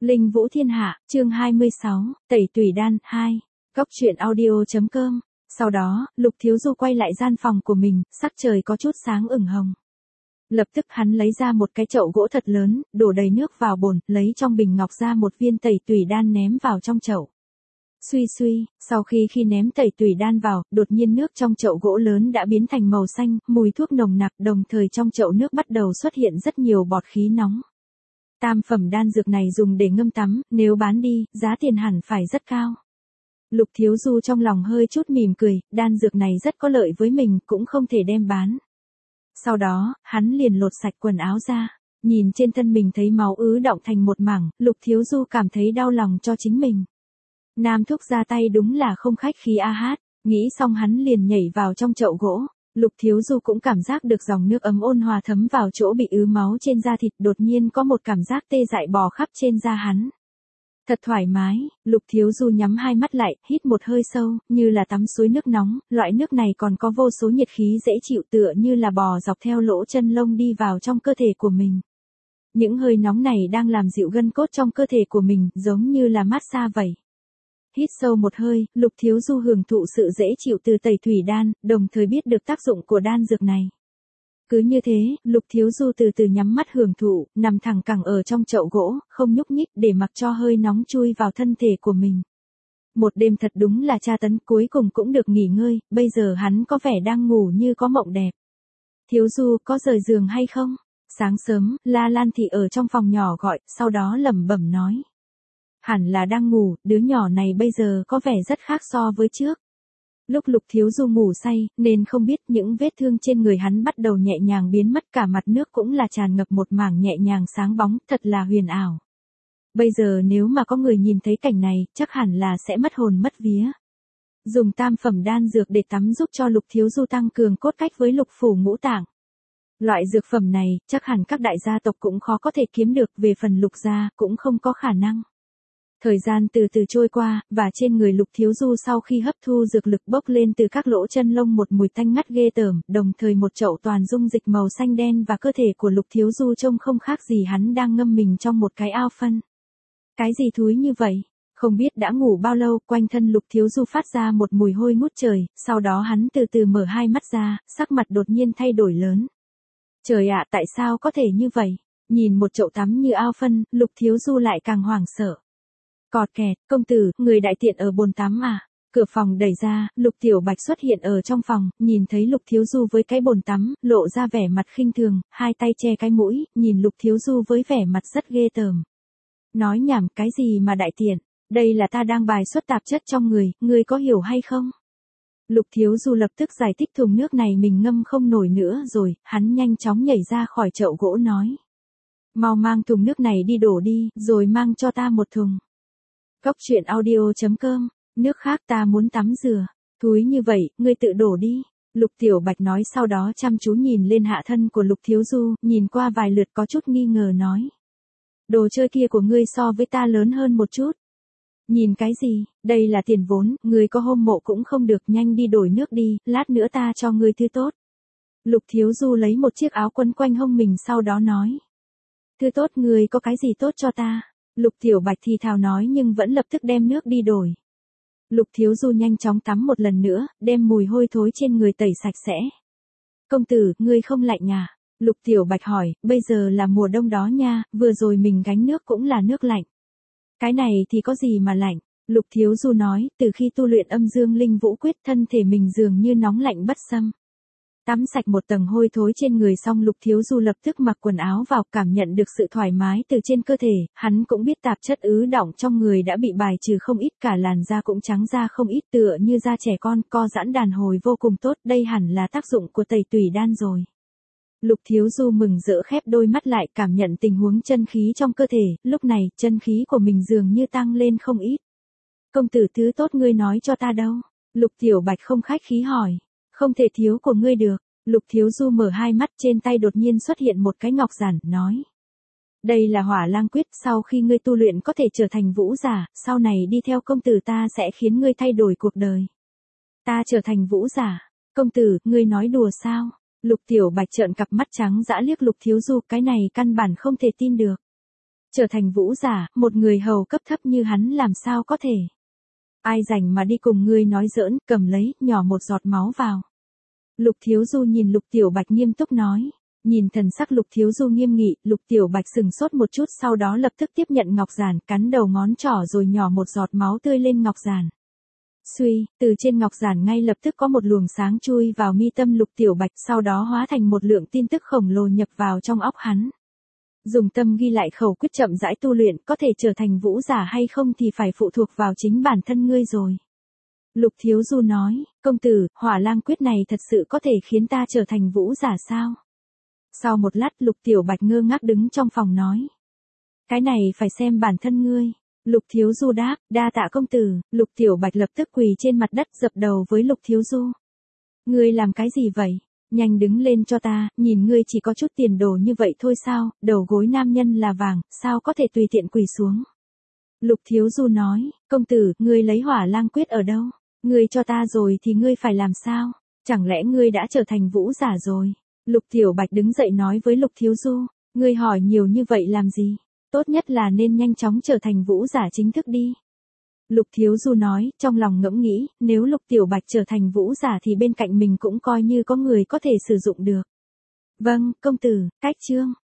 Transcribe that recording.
Linh Vũ Thiên Hạ, chương 26, Tẩy Tùy Đan 2, Góc truyện audio.com. Sau đó, Lục Thiếu Du quay lại gian phòng của mình, sắc trời có chút sáng ửng hồng. Lập tức hắn lấy ra một cái chậu gỗ thật lớn, đổ đầy nước vào bồn, lấy trong bình ngọc ra một viên tẩy tùy đan ném vào trong chậu. Suy suy, sau khi ném tẩy tùy đan vào, đột nhiên nước trong chậu gỗ lớn đã biến thành màu xanh, mùi thuốc nồng nặc, đồng thời trong chậu nước bắt đầu xuất hiện rất nhiều bọt khí nóng. Tam phẩm đan dược này dùng để ngâm tắm, nếu bán đi, giá tiền hẳn phải rất cao. Lục Thiếu Du trong lòng hơi chút mỉm cười, đan dược này rất có lợi với mình, cũng không thể đem bán. Sau đó, hắn liền lột sạch quần áo ra, nhìn trên thân mình thấy máu ứ đọng thành một mảng, Lục Thiếu Du cảm thấy đau lòng cho chính mình. Nam thúc ra tay đúng là không khách khí a hát, nghĩ xong hắn liền nhảy vào trong chậu gỗ. Lục Thiếu Du cũng cảm giác được dòng nước ấm ôn hòa thấm vào chỗ bị ứ máu trên da thịt, đột nhiên có một cảm giác tê dại bò khắp trên da hắn. Thật thoải mái, Lục Thiếu Du nhắm hai mắt lại, hít một hơi sâu, như là tắm suối nước nóng, loại nước này còn có vô số nhiệt khí dễ chịu tựa như là bò dọc theo lỗ chân lông đi vào trong cơ thể của mình. Những hơi nóng này đang làm dịu gân cốt trong cơ thể của mình, giống như là massage vậy. Hít sâu một hơi, Lục Thiếu Du hưởng thụ sự dễ chịu từ tẩy thủy đan, đồng thời biết được tác dụng của đan dược này. Cứ như thế, Lục Thiếu Du từ từ nhắm mắt hưởng thụ, nằm thẳng cẳng ở trong chậu gỗ, không nhúc nhích để mặc cho hơi nóng chui vào thân thể của mình. Một đêm thật đúng là tra tấn, cuối cùng cũng được nghỉ ngơi, bây giờ hắn có vẻ đang ngủ như có mộng đẹp. Thiếu Du, có rời giường hay không? Sáng sớm, La Lan Thị ở trong phòng nhỏ gọi, sau đó lẩm bẩm nói. Hẳn là đang ngủ, đứa nhỏ này bây giờ có vẻ rất khác so với trước. Lúc Lục Thiếu Du ngủ say, nên không biết những vết thương trên người hắn bắt đầu nhẹ nhàng biến mất, cả mặt nước cũng là tràn ngập một mảng nhẹ nhàng sáng bóng, thật là huyền ảo. Bây giờ nếu mà có người nhìn thấy cảnh này, chắc hẳn là sẽ mất hồn mất vía. Dùng tam phẩm đan dược để tắm giúp cho Lục Thiếu Du tăng cường cốt cách với lục phủ ngũ tạng. Loại dược phẩm này, chắc hẳn các đại gia tộc cũng khó có thể kiếm được, về phần Lục gia, cũng không có khả năng. Thời gian từ từ trôi qua, và trên người Lục Thiếu Du sau khi hấp thu dược lực bốc lên từ các lỗ chân lông một mùi tanh ngắt ghê tởm, đồng thời một chậu toàn dung dịch màu xanh đen và cơ thể của Lục Thiếu Du trông không khác gì hắn đang ngâm mình trong một cái ao phân. Cái gì thúi như vậy? Không biết đã ngủ bao lâu, quanh thân Lục Thiếu Du phát ra một mùi hôi ngút trời, sau đó hắn từ từ mở hai mắt ra, sắc mặt đột nhiên thay đổi lớn. Trời ạ, tại sao có thể như vậy? Nhìn một chậu tắm như ao phân, Lục Thiếu Du lại càng hoảng sợ. Cọt kẹt, công tử, người đại tiện ở bồn tắm à? Cửa phòng đẩy ra, Lục Tiểu Bạch xuất hiện ở trong phòng, nhìn thấy Lục Thiếu Du với cái bồn tắm, lộ ra vẻ mặt khinh thường, hai tay che cái mũi, nhìn Lục Thiếu Du với vẻ mặt rất ghê tởm. Nói nhảm, cái gì mà đại tiện? Đây là ta đang bài xuất tạp chất trong người, ngươi có hiểu hay không? Lục Thiếu Du lập tức giải thích thùng nước này mình ngâm không nổi nữa rồi, hắn nhanh chóng nhảy ra khỏi chậu gỗ nói. Mau mang thùng nước này đi đổ đi, rồi mang cho ta một thùng. Góc truyện audio.com, nước khác ta muốn tắm rửa, thúi như vậy, ngươi tự đổ đi. Lục Tiểu Bạch nói, sau đó chăm chú nhìn lên hạ thân của Lục Thiếu Du, nhìn qua vài lượt có chút nghi ngờ nói. Đồ chơi kia của ngươi so với ta lớn hơn một chút. Nhìn cái gì, đây là tiền vốn, ngươi có hôm mộ cũng không được, nhanh đi đổi nước đi, lát nữa ta cho ngươi thứ tốt. Lục Thiếu Du lấy một chiếc áo quấn quanh hông mình sau đó nói. Thứ tốt, ngươi có cái gì tốt cho ta? Lục Tiểu Bạch thì thào nói nhưng vẫn lập tức đem nước đi đổi. Lục Thiếu Du nhanh chóng tắm một lần nữa, đem mùi hôi thối trên người tẩy sạch sẽ. Công tử, ngươi không lạnh à? Lục Tiểu Bạch hỏi, bây giờ là mùa đông đó nha, vừa rồi mình gánh nước cũng là nước lạnh. Cái này thì có gì mà lạnh? Lục Thiếu Du nói, từ khi tu luyện âm dương linh vũ quyết, thân thể mình dường như nóng lạnh bất xâm. Tắm sạch một tầng hôi thối trên người xong, Lục Thiếu Du lập tức mặc quần áo vào, cảm nhận được sự thoải mái từ trên cơ thể, hắn cũng biết tạp chất ứ đọng trong người đã bị bài trừ không ít, cả làn da cũng trắng ra không ít, tựa như da trẻ con, co giãn đàn hồi vô cùng tốt, đây hẳn là tác dụng của tẩy tùy đan rồi. Lục Thiếu Du mừng rỡ khép đôi mắt lại, cảm nhận tình huống chân khí trong cơ thể, lúc này, chân khí của mình dường như tăng lên không ít. Công tử, thứ tốt ngươi nói cho ta đâu? Lục Tiểu Bạch không khách khí hỏi. Không thể thiếu của ngươi được. Lục Thiếu Du mở hai mắt, trên tay đột nhiên xuất hiện một cái ngọc giản, nói. Đây là Hỏa Lang Quyết, sau khi ngươi tu luyện có thể trở thành vũ giả, sau này đi theo công tử ta sẽ khiến ngươi thay đổi cuộc đời. Ta trở thành vũ giả? Công tử, ngươi nói đùa sao? Lục Tiểu Bạch trợn cặp mắt trắng dã liếc Lục Thiếu Du, cái này căn bản không thể tin được. Trở thành vũ giả, một người hầu cấp thấp như hắn làm sao có thể. Ai rảnh mà đi cùng ngươi nói giỡn, cầm lấy, nhỏ một giọt máu vào. Lục Thiếu Du nhìn Lục Tiểu Bạch nghiêm túc nói. Nhìn thần sắc Lục Thiếu Du nghiêm nghị, Lục Tiểu Bạch sừng sốt một chút sau đó lập tức tiếp nhận ngọc giản, cắn đầu ngón trỏ rồi nhỏ một giọt máu tươi lên ngọc giản. Suy, từ trên ngọc giản ngay lập tức có một luồng sáng chui vào mi tâm Lục Tiểu Bạch, sau đó hóa thành một lượng tin tức khổng lồ nhập vào trong óc hắn. Dùng tâm ghi lại khẩu quyết chậm rãi tu luyện, có thể trở thành vũ giả hay không thì phải phụ thuộc vào chính bản thân ngươi rồi. Lục Thiếu Du nói, công tử, hỏa lang quyết này thật sự có thể khiến ta trở thành vũ giả sao? Sau một lát Lục Tiểu Bạch ngơ ngác đứng trong phòng nói. Cái này phải xem bản thân ngươi. Lục Thiếu Du đáp, đa tạ công tử. Lục Tiểu Bạch lập tức quỳ trên mặt đất dập đầu với Lục Thiếu Du. Ngươi làm cái gì vậy? Nhanh đứng lên cho ta, nhìn ngươi chỉ có chút tiền đồ như vậy thôi sao, đầu gối nam nhân là vàng, sao có thể tùy tiện quỳ xuống. Lục Thiếu Du nói, công tử, ngươi lấy hỏa lang quyết ở đâu? Ngươi cho ta rồi thì ngươi phải làm sao? Chẳng lẽ ngươi đã trở thành vũ giả rồi? Lục Tiểu Bạch đứng dậy nói với Lục Thiếu Du, ngươi hỏi nhiều như vậy làm gì? Tốt nhất là nên nhanh chóng trở thành vũ giả chính thức đi. Lục Thiếu Du nói, trong lòng ngẫm nghĩ, nếu Lục Tiểu Bạch trở thành vũ giả thì bên cạnh mình cũng coi như có người có thể sử dụng được. Vâng, công tử, cách chương.